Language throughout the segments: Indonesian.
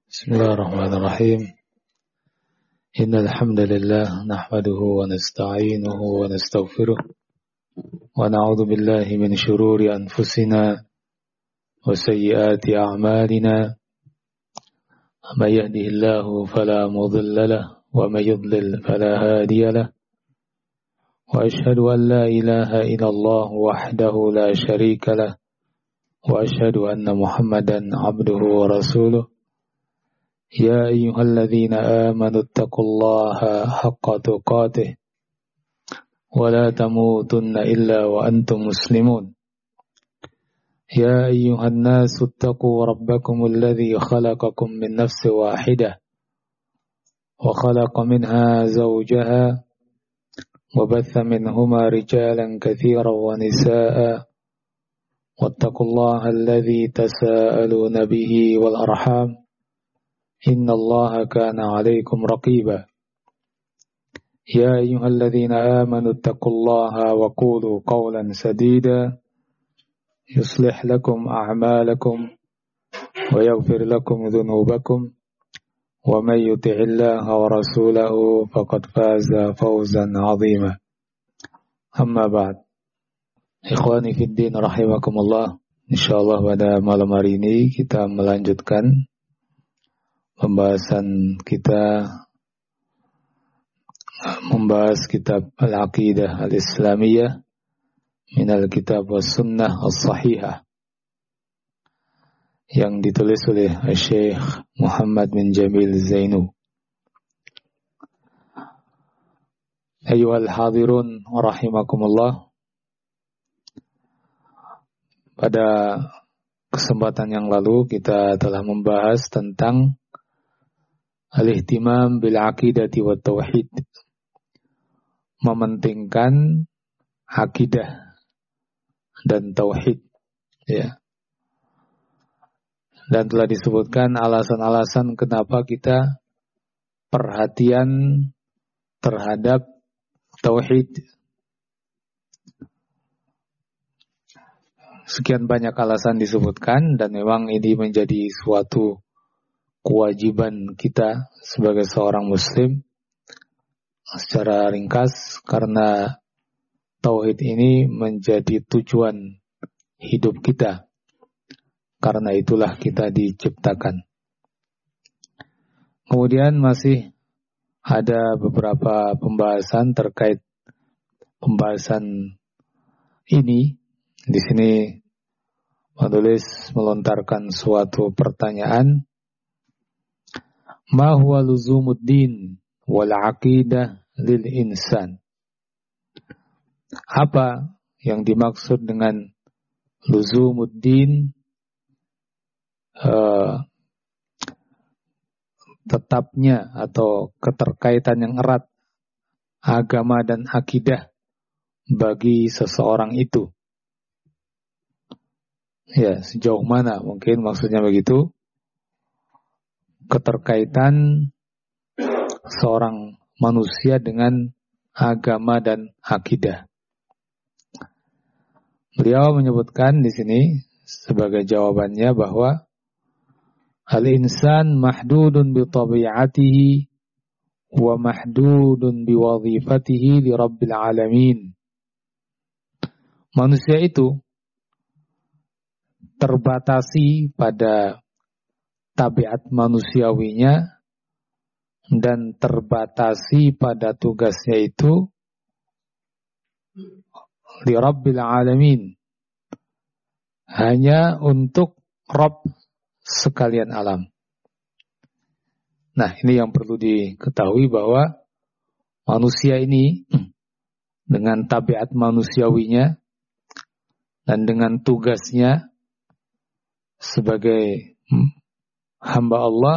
Bismillahirrahmanirrahim. Innal hamdalillah nahmaduhu wa nasta'inuhu wa nastaghfiruh wa na'udzu billahi min shururi anfusina wa sayyiati a'malina. May yahdihillahu fala mudilla lahu wa may yudlil fala hadiya lahu. Wa ashhadu an la ilaha illallah wahdahu la syarika lahu wa ashhadu anna Muhammadan 'abduhu wa rasuluh. يا أيها الذين آمنوا اتقوا الله حق تقاته ولا تموتن إلا وأنتم مسلمون يا أيها الناس اتقوا ربكم الذي خلقكم من نفس واحدة وخلق منها زوجها وبث منهما رجالا كثيرا ونساء واتقوا الله الذي تساءلون به والأرحام إن الله كان عليكم رقيبا يا أيها الذين آمنوا اتقوا الله وقولوا قولا سديدا يصلح لكم أعمالكم ويغفر لكم ذنوبكم ومن يطع الله ورسوله فقد فاز فوزا عظيما أما بعد إخواني في الدين رحمكم الله. Insyaallah pada malam hari ini kita melanjutkan pembahasan kita membahas kitab Al-Aqidah Al-Islamiyah minal kitab was sunnah as-sahihah yang ditulis oleh Syekh Muhammad bin Jamil Zainu. Ayyuhal hadirun rahimakumullah. Pada kesempatan yang lalu kita telah membahas tentang al-ihtimam bil aqidati wat tauhid, mementingkan akidah dan tauhid, ya. Dan telah disebutkan alasan-alasan kenapa kita perhatian terhadap tauhid. Sekian banyak alasan disebutkan dan memang ini menjadi suatu kewajiban kita sebagai seorang muslim secara ringkas, karena tauhid ini menjadi tujuan hidup kita. Karena itulah kita diciptakan. Kemudian masih ada beberapa pembahasan terkait pembahasan ini. Di sini penulis melontarkan suatu pertanyaan. Ma huwa luzumuddin wal aqidah lil insan? Apa yang dimaksud dengan luzumuddin, tetapnya atau keterkaitan yang erat agama dan akidah bagi seseorang itu? Ya, sejauh mana mungkin maksudnya begitu? Keterkaitan seorang manusia dengan agama dan akidah. Beliau menyebutkan di sini sebagai jawabannya bahwa al-insan mahdudun bi tabi'atihi wa mahdudun bi wadhifatihi li rabbil alamin. Manusia itu terbatasi pada tabiat manusiawinya dan terbatasi pada tugasnya itu li rabbil alamin, hanya untuk Rabb sekalian alam. Nah, ini yang perlu diketahui bahwa manusia ini dengan tabiat manusiawinya dan dengan tugasnya sebagai hamba Allah,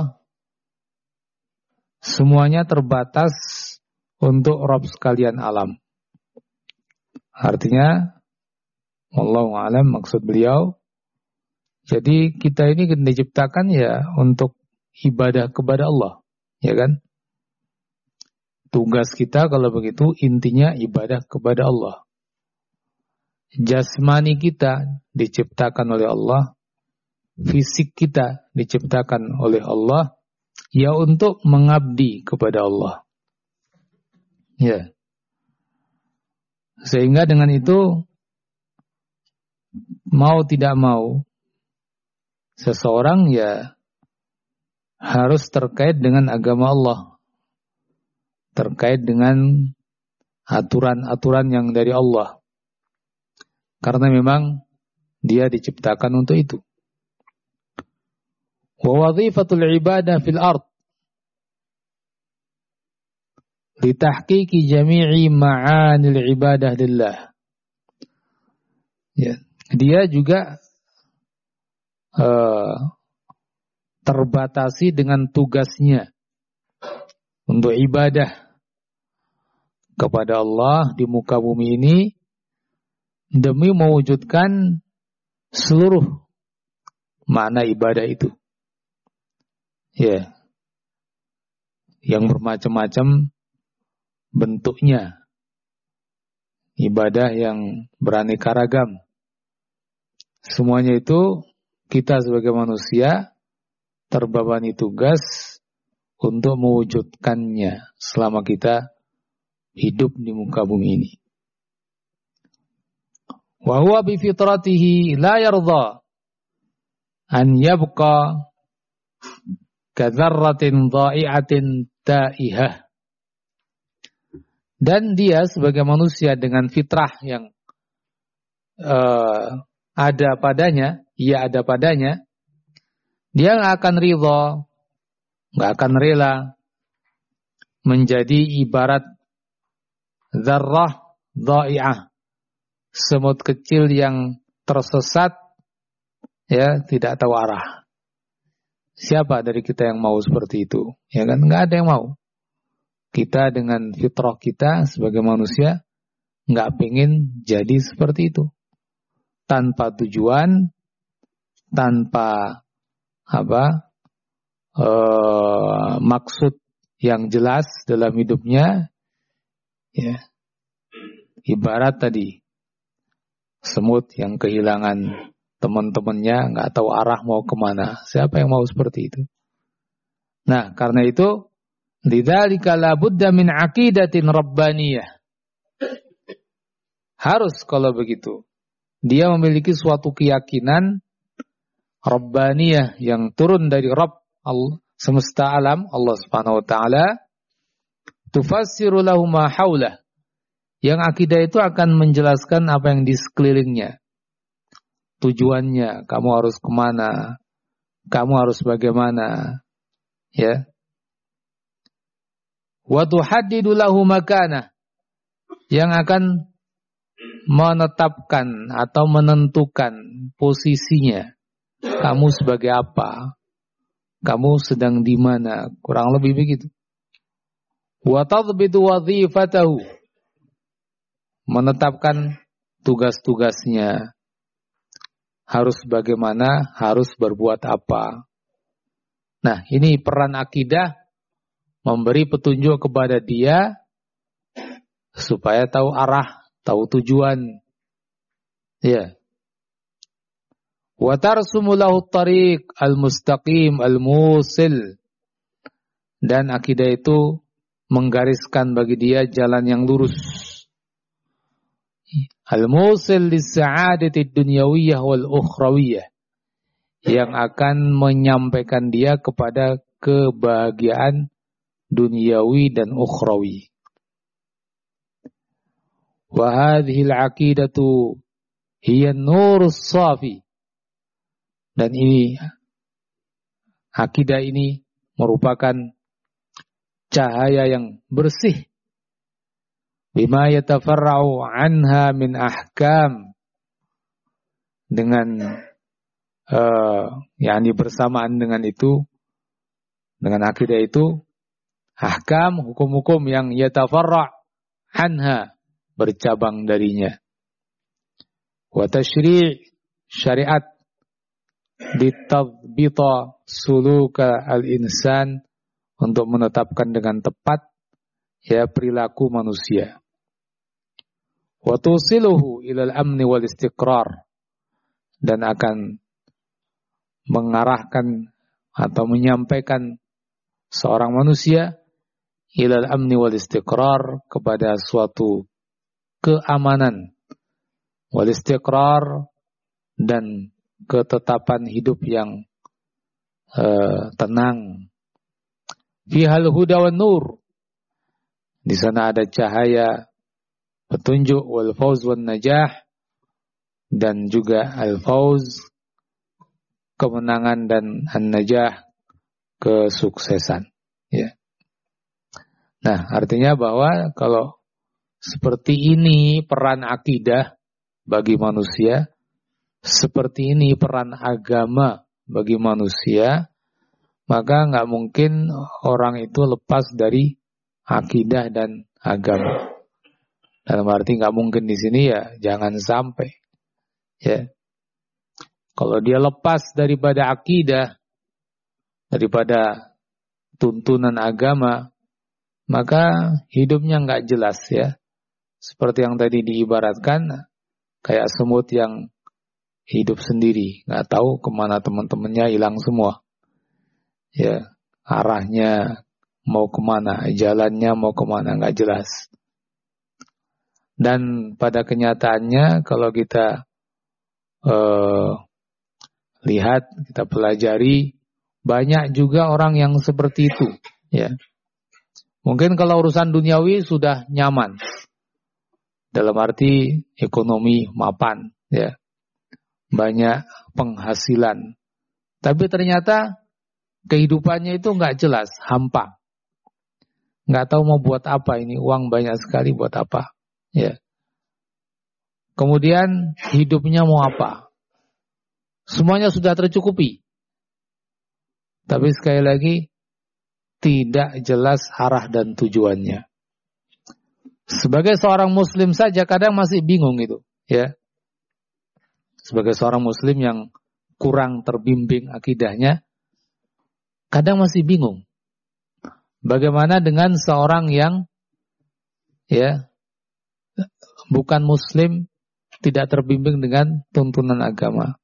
semuanya terbatas untuk Rabb sekalian alam. Artinya, wallahu a'lam, maksud beliau, jadi kita ini diciptakan ya untuk ibadah kepada Allah, ya kan? Tugas kita kalau begitu intinya ibadah kepada Allah. Jasmani kita diciptakan oleh Allah, fisik kita diciptakan oleh Allah, ya untuk mengabdi kepada Allah. Ya. Sehingga dengan itu mau tidak mau seseorang ya harus terkait dengan agama Allah, terkait dengan aturan-aturan yang dari Allah. Karena memang dia diciptakan untuk itu. Wa wadhifatul ibadah fil ard litahqiqi jami'i ma'anil ibadah lillah. Ya, dia juga terbatasi dengan tugasnya untuk ibadah kepada Allah di muka bumi ini demi mewujudkan seluruh makna ibadah itu. Ya. Yang bermacam-macam bentuknya. Ibadah yang beraneka ragam. Semuanya itu kita sebagai manusia terbebani tugas untuk mewujudkannya selama kita hidup di muka bumi ini. Wa huwa bi fitratihi la yarda an yabqa kadzarratin dha'i'atin ta'ihah. Dan dia sebagai manusia dengan fitrah yang ada padanya, ia ada padanya, dia nggak akan ridha, nggak akan rela menjadi ibarat dzarrah dha'i'ah, semut kecil yang tersesat, ya tidak tahu arah. Siapa dari kita yang mau seperti itu? Ya kan, nggak ada yang mau. Kita dengan fitrah kita sebagai manusia nggak pengen jadi seperti itu, tanpa tujuan, tanpa maksud yang jelas dalam hidupnya. Ya, ibarat tadi semut yang kehilangan teman-temannya, nggak tahu arah mau kemana. Siapa yang mau seperti itu? Nah, karena itu, lidzalika la budda min aqidatin rabbaniyah. Harus kalau begitu, dia memiliki suatu keyakinan rabbaniyah yang turun dari Rabb semesta alam, Allah Subhanahu wa taala, tufassiru lahu ma haulah. Yang akidah itu akan menjelaskan apa yang di sekelilingnya. Tujuannya, kamu harus kemana, kamu harus bagaimana, ya. Wa tuhaddidu lahu makana, yang akan menetapkan atau menentukan posisinya. Kamu sebagai apa? Kamu sedang di mana? Kurang lebih begitu. Wa tadbitu wadhifatahu, menetapkan tugas-tugasnya. Harus bagaimana, harus berbuat apa. Nah, ini peran akidah memberi petunjuk kepada dia supaya tahu arah, tahu tujuan. Ya. Wa tarsumu lahu tariq al-mustaqim al-musil. Dan akidah itu menggariskan bagi dia jalan yang lurus. Al-musil lis-sa'adati dunyawiyah wal ukhrawiyah, yang akan menyampaikan dia kepada kebahagiaan duniawi dan ukhrawi. Wa hadhihi al-aqidatu hiya an-nurus safi. Dan ini, akidah ini merupakan cahaya yang bersih. Bima yatafarra'u anha min ahkam, dengan yakni bersamaan dengan itu, dengan akidah itu, ahkam, hukum-hukum yang yatafarra' anha, bercabang darinya. Wa tashri' syariat ditadbita suluka al-insan, untuk menetapkan dengan tepat ya perilaku manusia. Wa tusiluhu ilal amni wal istiqrar, dan akan mengarahkan atau menyampaikan seorang manusia ilal amni wal istiqrar, kepada suatu keamanan, wal istiqrar, dan ketetapan hidup yang tenang. Fihal huda wan nur, di sana ada cahaya petunjuk, wal fauz wan najah, dan juga al fauz kemenangan, dan an najah kesuksesan. Ya. Nah, artinya bahwa kalau seperti ini peran akidah bagi manusia, seperti ini peran agama bagi manusia, maka nggak mungkin orang itu lepas dari akidah dan agama. Dalam arti nggak mungkin di sini ya jangan sampai. Ya, kalau dia lepas daripada akidah, daripada tuntunan agama, maka hidupnya nggak jelas ya. Seperti yang tadi diibaratkan, kayak semut yang hidup sendiri, nggak tahu kemana teman-temannya, hilang semua. Ya, arahnya mau kemana, jalannya mau kemana, nggak jelas. Dan pada kenyataannya kalau kita lihat, kita pelajari, banyak juga orang yang seperti itu. Ya, mungkin kalau urusan duniawi sudah nyaman, dalam arti ekonomi mapan, ya, banyak penghasilan, tapi ternyata kehidupannya itu nggak jelas, hampa, nggak tahu mau buat apa ini, uang banyak sekali buat apa, ya. Kemudian hidupnya mau apa? Semuanya sudah tercukupi, tapi sekali lagi tidak jelas arah dan tujuannya. Sebagai seorang muslim saja kadang masih bingung itu, ya. Sebagai seorang muslim yang kurang terbimbing akidahnya, kadang masih bingung. Bagaimana dengan seorang yang ya bukan muslim, tidak terbimbing dengan tuntunan agama.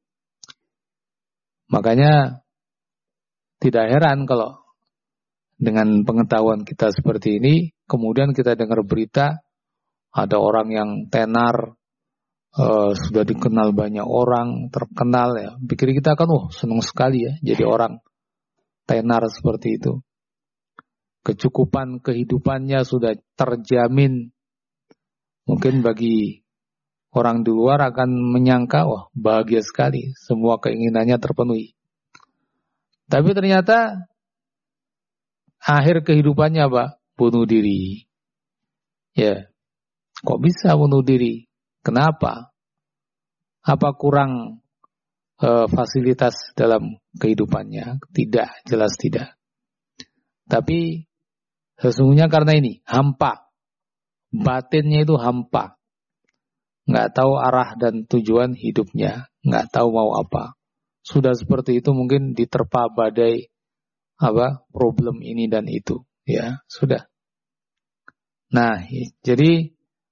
Makanya tidak heran kalau dengan pengetahuan kita seperti ini, kemudian kita dengar berita ada orang yang tenar, sudah dikenal banyak orang, terkenal ya. Pikir kita kan, senang sekali ya jadi orang tenar seperti itu. Kecukupan kehidupannya sudah terjamin. Mungkin bagi orang di luar akan menyangka, bahagia sekali, semua keinginannya terpenuhi. Tapi ternyata akhir kehidupannya apa? Bunuh diri. Ya, kok bisa bunuh diri? Kenapa? Apa kurang fasilitas dalam kehidupannya? Tidak, jelas tidak. Tapi sesungguhnya karena ini, hampa. Batinnya itu hampa. Nggak tahu arah dan tujuan hidupnya, nggak tahu mau apa. Sudah seperti itu mungkin diterpa badai problem ini dan itu, ya sudah. Nah, jadi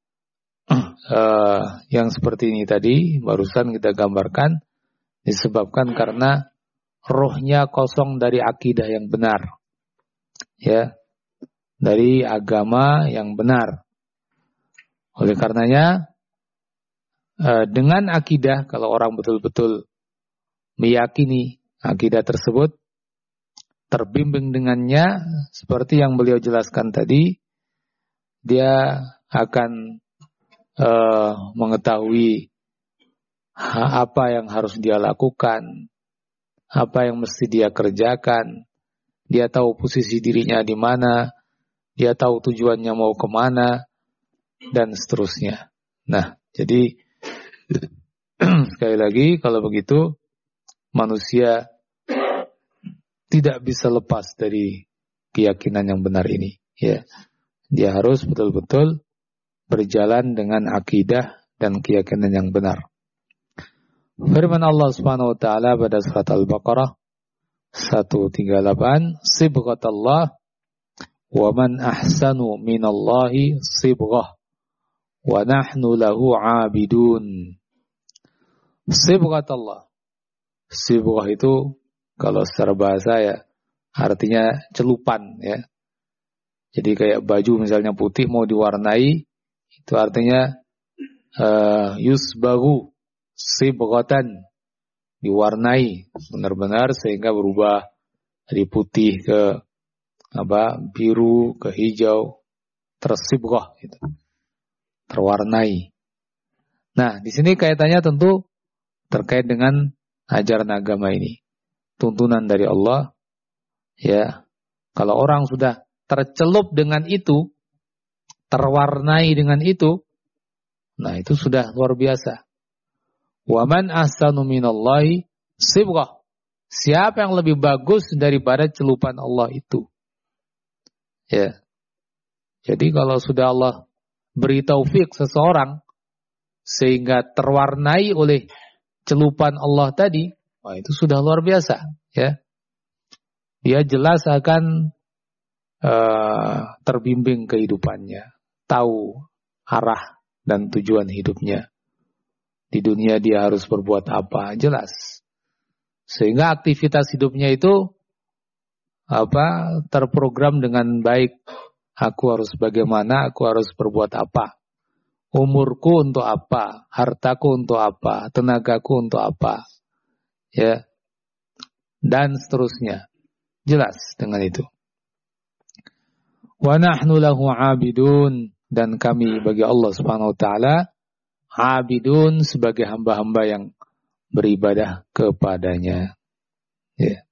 yang seperti ini tadi barusan kita gambarkan disebabkan karena rohnya kosong dari akidah yang benar, ya, dari agama yang benar. Oleh karenanya dengan akidah, kalau orang betul-betul meyakini akidah tersebut, terbimbing dengannya, seperti yang beliau jelaskan tadi, dia akan mengetahui apa yang harus dia lakukan, apa yang mesti dia kerjakan, dia tahu posisi dirinya di mana, dia tahu tujuannya mau kemana, dan seterusnya. Nah, jadi sekali lagi, kalau begitu manusia tidak bisa lepas dari keyakinan yang benar ini. Ya, dia harus betul-betul berjalan dengan akidah dan keyakinan yang benar. Firman Allah Subhanahu wa taala pada surat Al-Baqarah 138, "Sibghatallah wa man ahsanu minallahi sibghah wa nahnu lahu 'abidun." Sibghatallah. Sibghah itu kalau secara bahasa ya artinya celupan ya. Jadi kayak baju misalnya putih mau diwarnai, itu artinya yusbagu sibghatan, diwarnai benar-benar sehingga berubah dari putih ke biru ke hijau, tersibghah gitu. Terwarnai. Nah, di sini kaitannya tentu terkait dengan ajaran agama ini. Tuntunan dari Allah ya. Kalau orang sudah tercelup dengan itu, terwarnai dengan itu, nah itu sudah luar biasa. Wa man ahsanu minallahi sibghah. Siapa yang lebih bagus daripada celupan Allah itu? Ya. Jadi kalau sudah Allah beri taufik seseorang sehingga terwarnai oleh celupan Allah tadi, wah itu sudah luar biasa, ya. Dia jelas akan terbimbing kehidupannya, tahu arah dan tujuan hidupnya. Di dunia dia harus berbuat apa, jelas. Sehingga aktivitas hidupnya itu terprogram dengan baik. Aku harus bagaimana, aku harus berbuat apa. Umurku untuk apa, hartaku untuk apa, tenagaku untuk apa. Ya. Dan seterusnya. Jelas dengan itu. Wa nahnu lahu 'abidun, dan kami bagi Allah Subhanahu wa taala 'abidun, sebagai hamba-hamba yang beribadah kepadanya. Ya.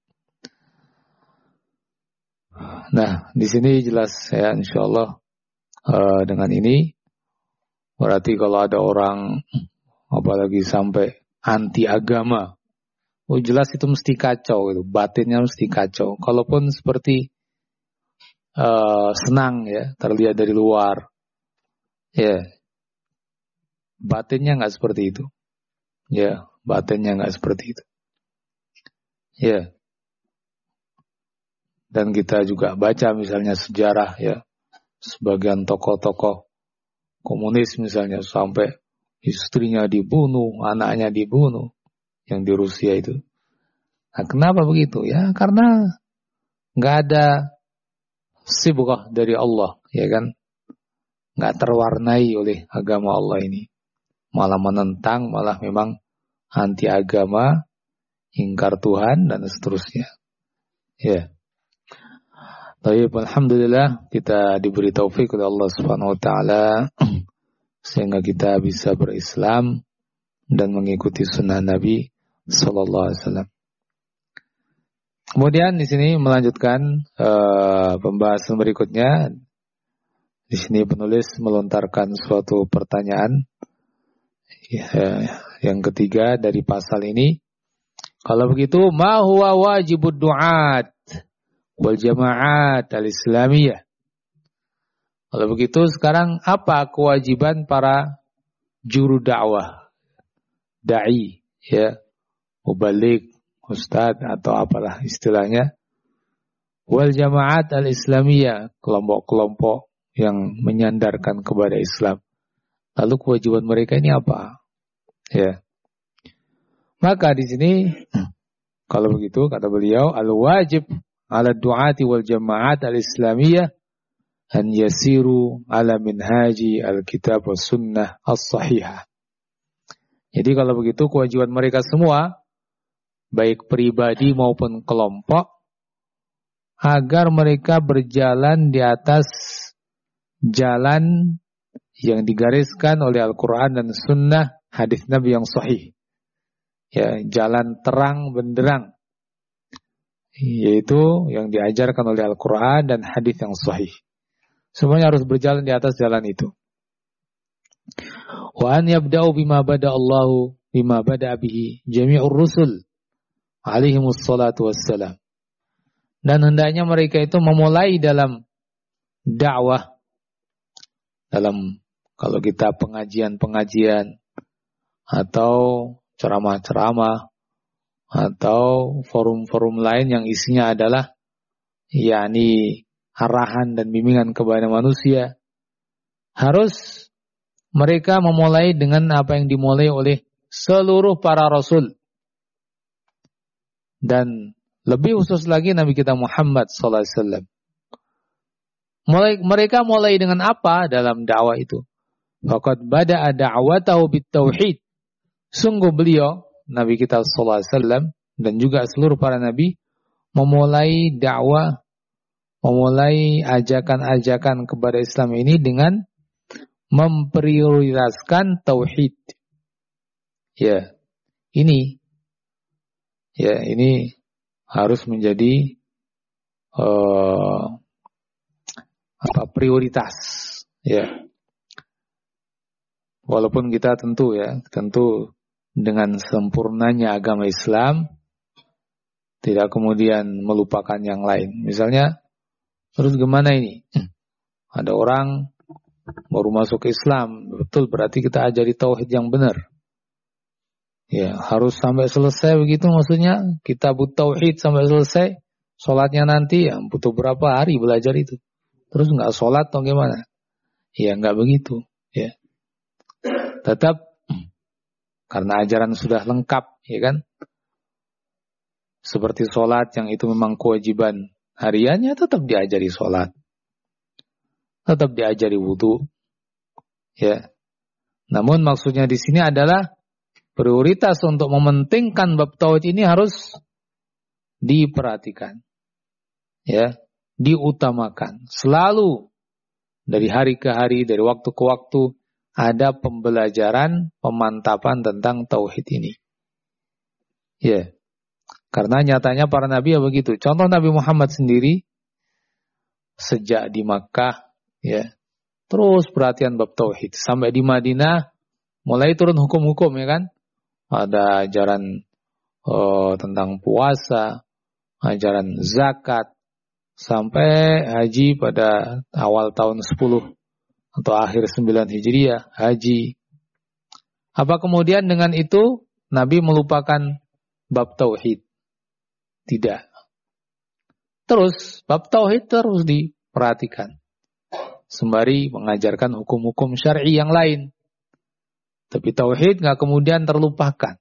Nah, di sini jelas ya, insyaallah dengan ini berarti kalau ada orang apalagi sampai anti agama, jelas itu mesti kacau, itu batinnya mesti kacau. Kalaupun seperti senang ya, terlihat dari luar, ya batinnya nggak seperti itu, ya batinnya nggak seperti itu, ya. Dan kita juga baca misalnya sejarah ya, sebagian tokoh-tokoh komunis misalnya sampai istrinya dibunuh, anaknya dibunuh, yang di Rusia itu. Nah, kenapa begitu? Ya karena nggak ada sibghah dari Allah, ya kan? Nggak terwarnai oleh agama Allah ini. Malah menentang, malah memang anti agama, ingkar Tuhan dan seterusnya. Ya. Baik, alhamdulillah kita diberi taufik oleh Allah Subhanahu wa taala sehingga kita bisa berislam dan mengikuti sunnah Nabi sallallahu alaihi wasallam. Kemudian di sini melanjutkan pembahasan berikutnya. Di sini penulis melontarkan suatu pertanyaan yang ketiga dari pasal ini. Kalau begitu, ma huwa wajibud du'at wal jama'at al-islamiyah? Kalau begitu sekarang apa kewajiban para juru dakwah, dai, ya, mubalik, ustadz atau apalah istilahnya, wal jama'at al-islamiyah, kelompok-kelompok yang menyandarkan kepada Islam. Lalu kewajiban mereka ini apa? Ya. Maka di sini kalau begitu kata beliau, al-wajib ala du'ati wal jama'at al-islamiyah an yasiru ala minhaji al-kitab wa sunnah as-sahihah. Jadi kalau begitu kewajiban mereka semua, baik pribadi maupun kelompok, agar mereka berjalan di atas jalan yang digariskan oleh Al-Quran dan sunnah hadis Nabi yang sahih. Ya, jalan terang benderang, yaitu yang diajarkan oleh Al-Quran dan hadis yang sahih. Semuanya harus berjalan di atas jalan itu. Wa an yabda'u bima bada Allahu bima bada bihi jami'ur rusul alaihimus salatu wassalam. Dan hendaknya mereka itu memulai dalam dakwah, dalam kalau kita pengajian-pengajian atau ceramah-ceramah atau forum-forum lain yang isinya adalah yakni arahan dan bimbingan kepada manusia, harus mereka memulai dengan apa yang dimulai oleh seluruh para rasul dan Lebih khusus lagi Nabi kita Muhammad sallallahu alaihi wasallam. Mereka mulai dengan apa dalam dakwah itu? Faqad bada'a da'watahu bit-tauhid. Sungguh beliau Nabi kita sallallahu alaihi wasallam dan juga seluruh para nabi memulai dakwah, memulai ajakan-ajakan kepada Islam ini dengan memprioritaskan tauhid. Ya, ini harus menjadi prioritas. Ya, walaupun kita tentu dengan sempurnanya agama Islam tidak kemudian melupakan yang lain. Misalnya, terus gimana ini? Ada orang baru masuk Islam, betul berarti kita ajari tauhid yang benar. Ya, harus sampai selesai begitu maksudnya. Kita butuh tauhid sampai selesai. Sholatnya nanti ya butuh berapa hari belajar itu. Terus nggak sholat atau gimana? Ya nggak begitu. Ya, tetap karena ajaran sudah lengkap, ya kan? Seperti sholat yang itu memang kewajiban hariannya, tetap diajari sholat. Tetap diajari wudu. Ya. Namun maksudnya di sini adalah prioritas untuk mementingkan bab tauhid ini harus diperhatikan. Ya, diutamakan. Selalu dari hari ke hari, dari waktu ke waktu ada pembelajaran, pemantapan tentang tauhid ini. Ya. Karena nyatanya para nabi ya begitu. Contoh Nabi Muhammad sendiri sejak di Makkah ya, terus perhatian bab tauhid. Sampai di Madinah mulai turun hukum-hukum ya kan. Ada ajaran tentang puasa, ajaran zakat, sampai haji pada awal tahun 10 atau akhir 9 Hijriah, haji. Apa kemudian dengan itu Nabi melupakan bab tauhid? Tidak. Terus bab tauhid terus diperhatikan. Sembari mengajarkan hukum-hukum syar'i yang lain. Tapi tauhid nggak kemudian terlupakan.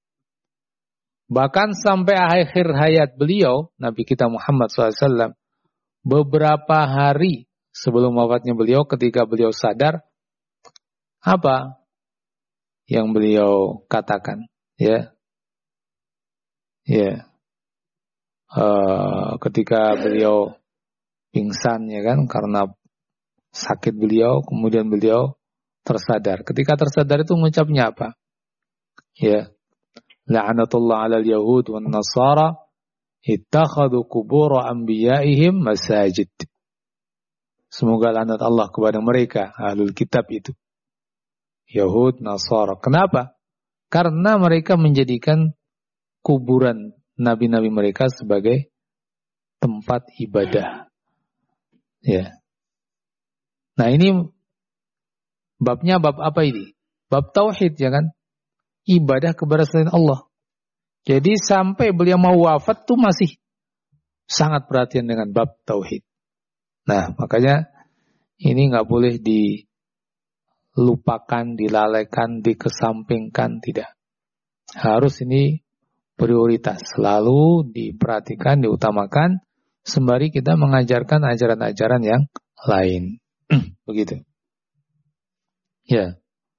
Bahkan sampai akhir hayat beliau, Nabi kita Muhammad SAW, beberapa hari sebelum wafatnya beliau, ketika beliau sadar, apa yang beliau katakan? Ketika beliau pingsan ya kan, karena sakit beliau, kemudian beliau tersadar. Ketika tersadar itu mengucapnya apa? Ya, la'anatullah 'alal yahud wan nasara ittakhadhu qubur anbiya'ihim masajid. Semoga laknat Allah kepada mereka, ahlul kitab itu. Yahud, Nasara. Kenapa? Karena mereka menjadikan kuburan nabi-nabi mereka sebagai tempat ibadah. Ya. Nah ini babnya bab apa ini? Bab tauhid ya kan? Ibadah kepada selain Allah. Jadi sampai beliau mau wafat tuh masih sangat perhatian dengan bab tauhid. Nah makanya ini nggak boleh dilupakan, dilalaikan, dikesampingkan, tidak. Harus ini prioritas, selalu diperhatikan, diutamakan, sembari kita mengajarkan ajaran-ajaran yang lain. Begitu. Ya.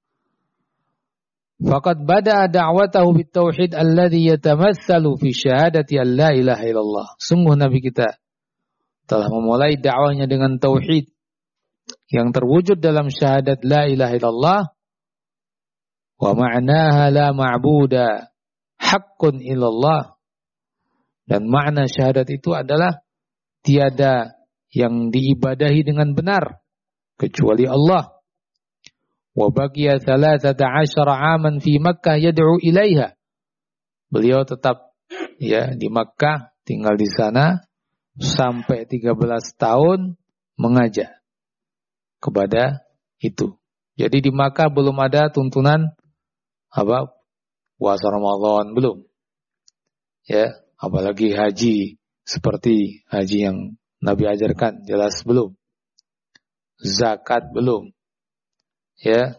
Faqad bada'a da'watahu bit-tauhid alladhi yatamassalu fi syahadati an la ilaha illallah. Sungguh Nabi kita telah memulai dakwahnya dengan tauhid yang terwujud dalam syahadat la ilaha illallah wa ma'naha la ma'buda haqqun illallah. Dan makna syahadat itu adalah tiada yang diibadahi dengan benar kecuali Allah. Wa baqiya 13 'aman fi Makkah yad'u ilaiha. Beliau tetap ya di Makkah, tinggal di sana sampai 13 tahun mengajak kepada itu. Jadi di Makkah belum ada tuntunan puasa Ramadan, belum. Ya, apalagi haji seperti haji yang Nabi ajarkan, jelas belum. Zakat belum. Ya.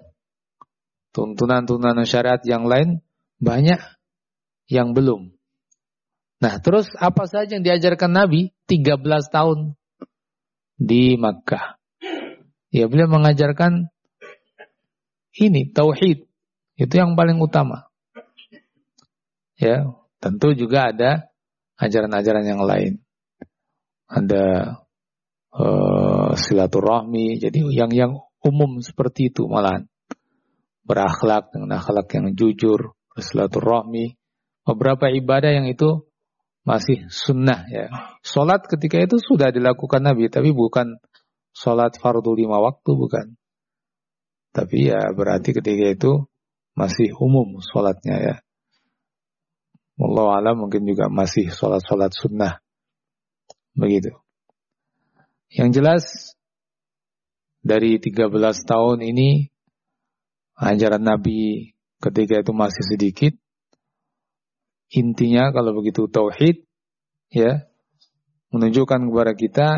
Tuntunan-tuntunan syariat yang lain banyak yang belum. Nah, terus apa saja yang diajarkan Nabi 13 tahun di Makkah? Ya, beliau mengajarkan ini tauhid. Itu yang paling utama. Ya, tentu juga ada ajaran-ajaran yang lain. Ada silaturahmi. Jadi yang umum seperti itu malahan. Berakhlak dengan akhlak yang jujur, bersilaturahmi. Beberapa ibadah yang itu masih sunnah ya. Salat ketika itu sudah dilakukan Nabi, tapi bukan salat fardu 5 waktu, bukan. Tapi ya berarti ketika itu masih umum salatnya ya. Wallahu a'lam, mungkin juga masih salat-salat sunnah. Begitu. Yang jelas dari 13 tahun ini ajaran Nabi ketika itu masih sedikit. Intinya kalau begitu tauhid ya, menunjukkan kepada kita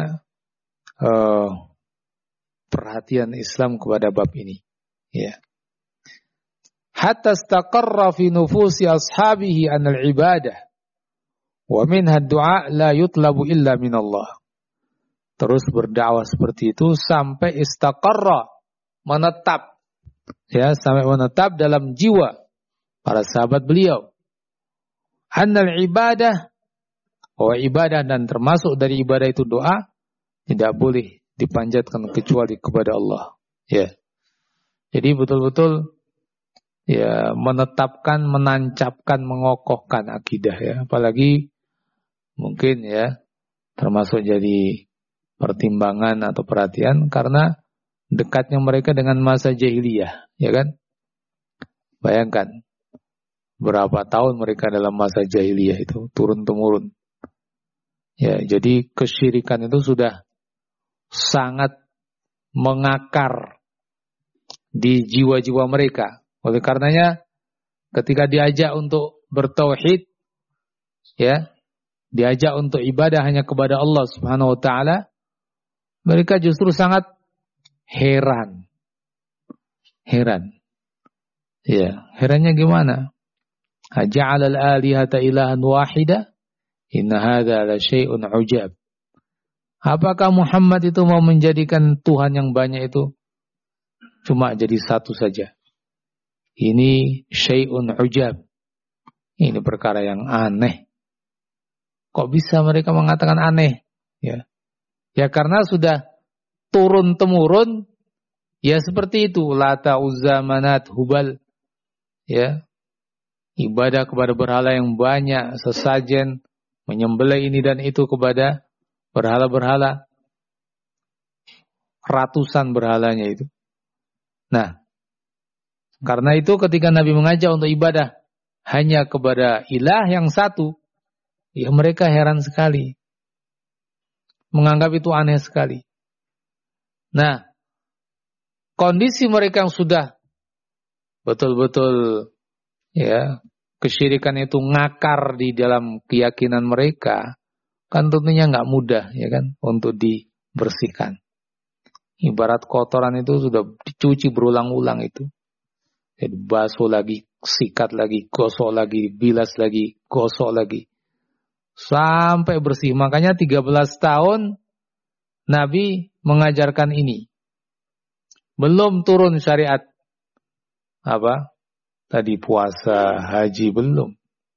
perhatian Islam kepada bab ini ya. Hatta istaqarra fi nufusi ashabihi anal ibadah wa minha ad-du'a la yutlabu illa min Allah. Terus berdakwah seperti itu sampai istaqarra, menetap ya, sampai menetap dalam jiwa para sahabat beliau. Annal ibadah, bahwa ibadah dan termasuk dari ibadah itu doa, tidak boleh dipanjatkan kecuali kepada Allah. Ya. Jadi betul-betul ya menetapkan, menancapkan, mengokohkan akidah ya. Apalagi mungkin ya termasuk jadi pertimbangan atau perhatian karena dekatnya mereka dengan masa jahiliyah, ya kan? Bayangkan berapa tahun mereka dalam masa jahiliyah itu turun-temurun. Ya, jadi kesyirikan itu sudah sangat mengakar di jiwa-jiwa mereka. Oleh karenanya ketika diajak untuk bertauhid ya, diajak untuk ibadah hanya kepada Allah Subhanahu wa taala, mereka justru sangat heran. Ya, herannya gimana? Aja'al al-alihata ilahan wahida? Inna hadza la syai'un ujab. Apakah Muhammad itu mau menjadikan Tuhan yang banyak itu cuma jadi satu saja? Ini syai'un ujab. Ini perkara yang aneh. Kok bisa mereka mengatakan aneh? Ya. Ya karena sudah turun-temurun ya seperti itu, Lata, Uzza, Manat, Hubal. Ya. Ibadah kepada berhala yang banyak, sesajen, menyembelih ini dan itu kepada berhala-berhala. Ratusan berhalanya itu. Nah, karena itu ketika Nabi mengajak untuk ibadah hanya kepada ilah yang satu, ya mereka heran sekali. Menganggap itu aneh sekali. Nah, kondisi mereka yang sudah betul-betul ya kesyirikan itu ngakar di dalam keyakinan mereka, kan tentunya nggak mudah ya kan untuk dibersihkan. Ibarat kotoran itu sudah dicuci berulang-ulang itu. Jadi basuh lagi, sikat lagi, gosok lagi, bilas lagi, gosok lagi. Sampai bersih. Makanya 13 tahun Nabi mengajarkan ini. Belum turun syariat apa? Tadi puasa, haji belum.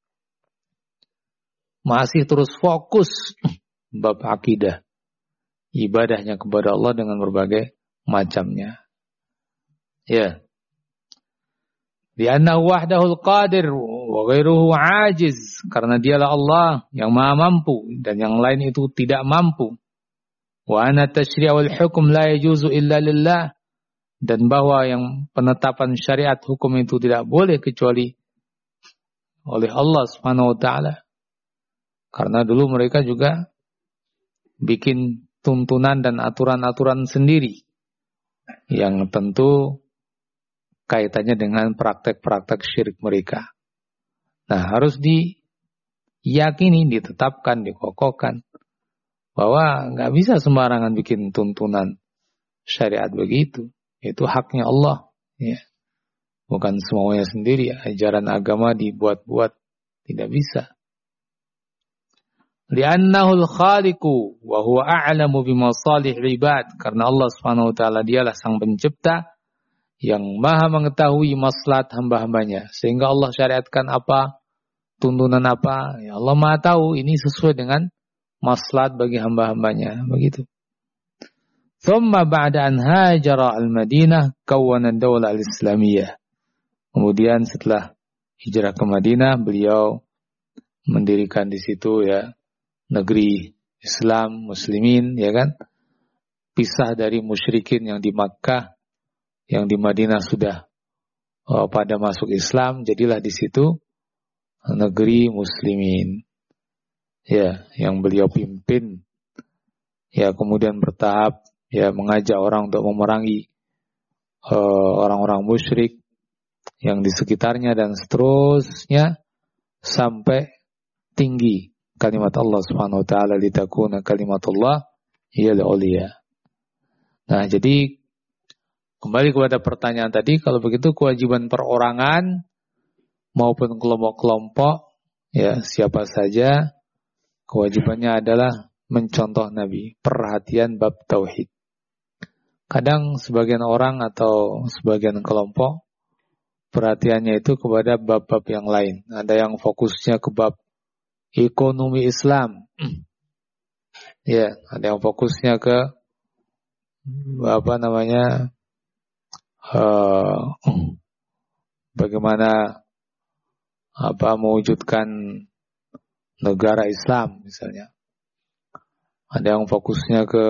Masih terus fokus bab akidah. Ibadahnya kepada Allah dengan berbagai macamnya. Ya. Li'annahu wahdahul qadir wa ghairuhu ajiz. Karena dialah Allah yang maha mampu dan yang lain itu tidak mampu. Wa anna tashri' wal hukm la yajuzu illa lillah. Dan bahwa yang penetapan syariat hukum itu tidak boleh kecuali oleh Allah Subhanahu wa taala. Karena dulu mereka juga bikin tuntunan dan aturan-aturan sendiri yang tentu kaitannya dengan praktek-praktek syirik mereka. Nah, harus diyakini, ditetapkan, dikokohkan bahwa nggak bisa sembarangan bikin tuntunan syariat begitu. Itu haknya Allah, ya. Bukan semuanya sendiri, ajaran agama dibuat-buat, tidak bisa. Li'annahul khaliqu wa huwa a'lamu bimasalihil ibad. Karena Allah Subhanahu wa taala dialah sang pencipta yang maha mengetahui maslahat hamba-hambanya. Sehingga Allah syariatkan apa, tuntunan apa, ya Allah maha tahu ini sesuai dengan maslahat bagi hamba-hambanya. Begitu. Thumma ba'da an hajara al-Madinah kawwana ad-daulah al-Islamiyah. Kemudian setelah hijrah ke Madinah, beliau mendirikan di situ ya negeri Islam, muslimin, ya kan? Pisah dari musyrikin yang di Makkah, yang di Madinah sudah pada masuk Islam, jadilah di situ negeri muslimin. Ya, yang beliau pimpin. Ya, kemudian bertahap ya mengajak orang untuk memerangi orang-orang musyrik yang di sekitarnya dan seterusnya sampai tinggi kalimat Allah Subhanahu wa taala, litakuna kalimatullah hiyal uliya. Nah, jadi kembali kepada pertanyaan tadi, kalau begitu kewajiban perorangan maupun kelompok-kelompok ya siapa saja kewajibannya adalah mencontoh Nabi, perhatian bab tauhid. Kadang sebagian orang atau sebagian kelompok perhatiannya itu kepada bab-bab yang lain. Ada yang fokusnya ke bab ekonomi Islam. Ya, ada yang fokusnya ke bagaimana mewujudkan negara Islam misalnya. Ada yang fokusnya ke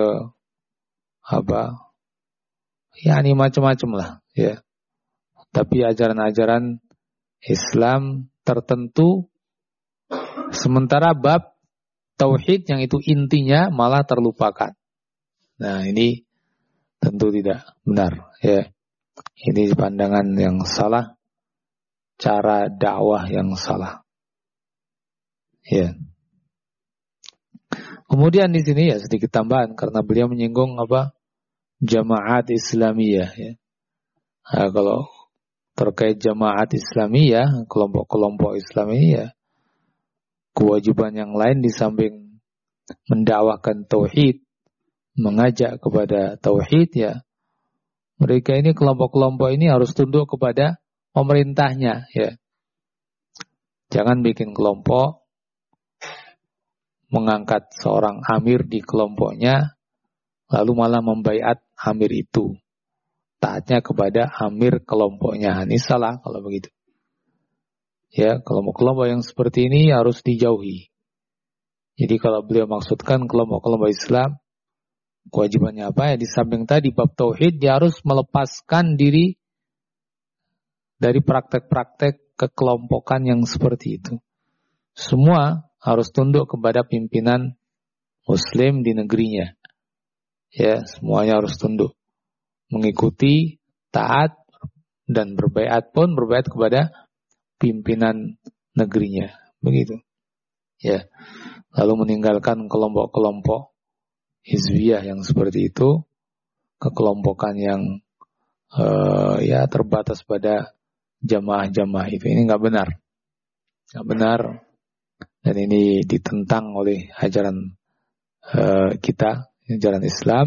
ini macam-macam lah, ya. Tapi ajaran-ajaran Islam tertentu, sementara bab tauhid yang itu intinya malah terlupakan. Nah, ini tentu tidak benar, ya. Ini pandangan yang salah, cara dakwah yang salah. Ya. Kemudian di sini ya sedikit tambahan karena beliau menyinggung jamaat Islamiyah, ya. Nah, kalau terkait jamaat Islamiyah, kelompok-kelompok Islamiyah, kewajiban yang lain di samping mendakwahkan tauhid, mengajak kepada tauhid, ya. Mereka ini kelompok-kelompok ini harus tunduk kepada pemerintahnya, ya. Jangan bikin kelompok mengangkat seorang amir di kelompoknya lalu malah membaiat amir itu. Taatnya kepada amir kelompoknya. Ini salah kalau begitu. Ya, kelompok-kelompok yang seperti ini harus dijauhi. Jadi kalau beliau maksudkan kelompok-kelompok Islam, kewajibannya apa? Ya, di samping tadi bab tauhid, dia harus melepaskan diri dari praktek-praktek kekelompokan yang seperti itu. Semua harus tunduk kepada pimpinan Muslim di negerinya. Ya, semuanya harus tunduk. Mengikuti, taat, dan berbaiat pun berbaiat kepada pimpinan negerinya. Begitu. Ya. Lalu meninggalkan kelompok-kelompok hizbiyah yang seperti itu, kekelompokan yang terbatas pada jamaah-jamaah itu. Ini nggak benar. Nggak benar. Dan ini ditentang oleh ajaran kita, ajaran Islam.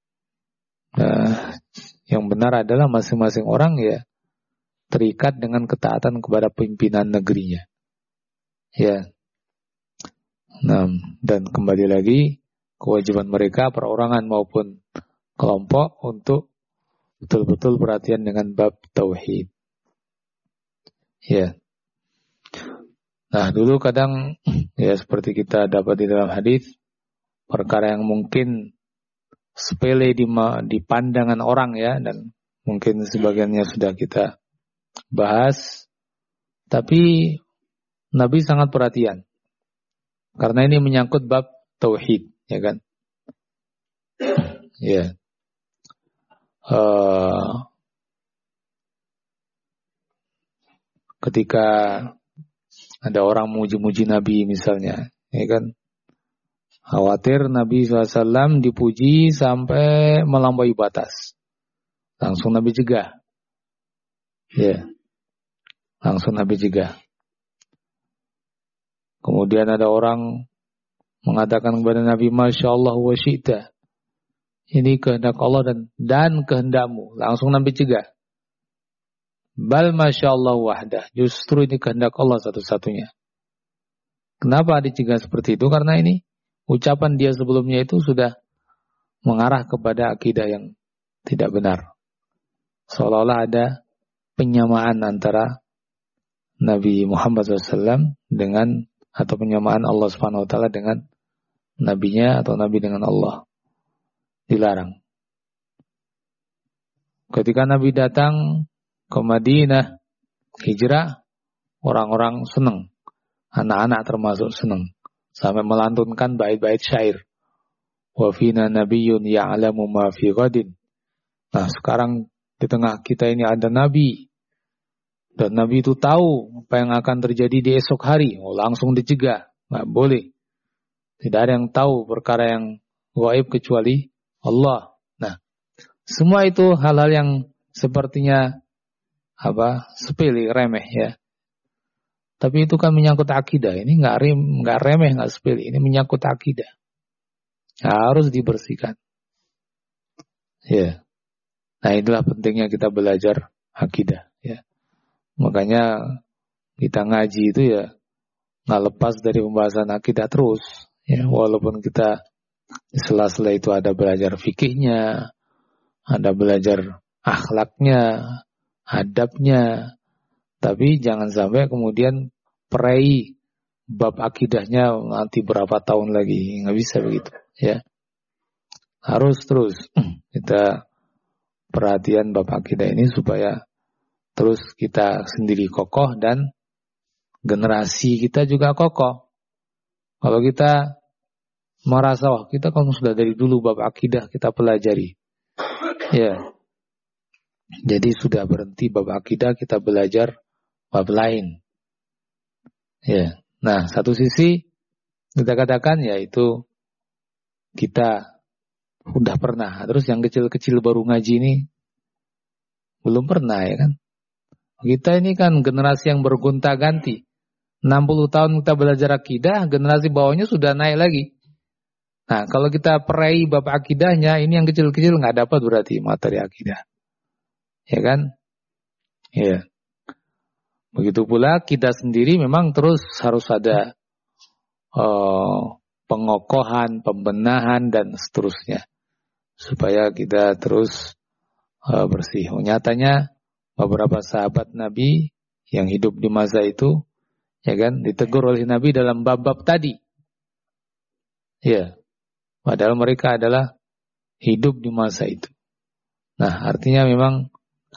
Yang benar adalah masing-masing orang ya terikat dengan ketaatan kepada pimpinan negerinya. Ya. Nah, dan kembali lagi kewajiban mereka perorangan maupun kelompok untuk betul-betul perhatian dengan bab tauhid. Ya. Nah, dulu kadang ya seperti kita dapat di dalam hadis, perkara yang mungkin sepele di pandangan orang ya, dan mungkin sebagiannya sudah kita bahas, tapi Nabi sangat perhatian karena ini menyangkut bab tauhid, ya kan? Ya. Ketika ada orang muji-muji Nabi misalnya, ya kan? Khawatir Nabi SAW dipuji sampai melampaui batas. Langsung Nabi cegah. Ya. Langsung Nabi cegah. Kemudian ada orang mengatakan kepada Nabi, Masya Allah wa syi'ta. Ini kehendak Allah dan kehendakmu. Langsung Nabi cegah. Bal Masya Allah wahdah. Justru ini kehendak Allah satu-satunya. Kenapa dicegah seperti itu? Karena ini ucapan dia sebelumnya itu sudah mengarah kepada akidah yang tidak benar. Seolah-olah ada penyamaan antara Nabi Muhammad SAW dengan, atau penyamaan Allah Subhanahu Wa Taala dengan nabinya atau nabi dengan Allah. Dilarang. Ketika Nabi datang ke Madinah, hijrah, orang-orang senang. Anak-anak termasuk senang. Sampai melantunkan bait-bait syair. Wa fina nabiyyun ya'lamu ma fi ghadin. Nah, sekarang di tengah kita ini ada nabi. Dan nabi itu tahu apa yang akan terjadi di esok hari. Oh, langsung dicegah. Nggak boleh. Tidak ada yang tahu perkara yang gaib kecuali Allah. Nah, semua itu hal-hal yang sepertinya sepele, remeh ya. Tapi itu kan menyangkut akidah. Ini nggak remeh, nggak sepele. Ini menyangkut akidah. Harus dibersihkan. Ya. Nah, itulah pentingnya kita belajar akidah ya. Makanya kita ngaji itu ya nggak lepas dari pembahasan akidah terus ya, walaupun kita di sela-sela itu ada belajar fikihnya, ada belajar akhlaknya, adabnya, tapi jangan sampai kemudian prei bab akidahnya nanti berapa tahun lagi, nggak bisa begitu ya. Harus terus kita perhatian bab akidah ini supaya terus kita sendiri kokoh dan generasi kita juga kokoh. Kalau kita merasa, wah kita kan sudah dari dulu bab akidah kita pelajari. Ya. Jadi sudah berhenti bab akidah, kita belajar bab lain. Ya. Nah, satu sisi kita katakan yaitu kita udah pernah. Terus yang kecil-kecil baru ngaji ini belum pernah ya kan. Kita ini kan generasi yang bergonta-ganti. 60 tahun kita belajar akidah, generasi bawahnya sudah naik lagi. Nah, kalau kita peraih bab akidahnya, ini yang kecil-kecil nggak dapat berarti materi akidah. Ya kan? Ya. Begitu pula kita sendiri memang terus harus ada pengokohan, pembenahan, dan seterusnya. Supaya kita terus bersih. Nyatanya beberapa sahabat Nabi yang hidup di masa itu, ya kan, ditegur oleh Nabi dalam bab-bab tadi. Ya. Padahal mereka adalah hidup di masa itu. Nah, artinya memang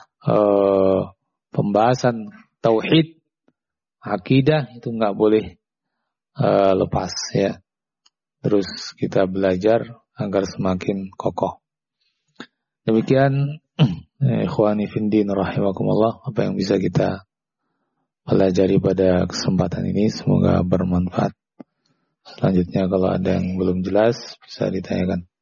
pembahasan tauhid, akidah itu nggak boleh lepas ya. Terus kita belajar agar semakin kokoh. Demikian ikhwani fiddin rahimakumullah, apa yang bisa kita pelajari pada kesempatan ini, semoga bermanfaat. Selanjutnya kalau ada yang belum jelas bisa ditanyakan.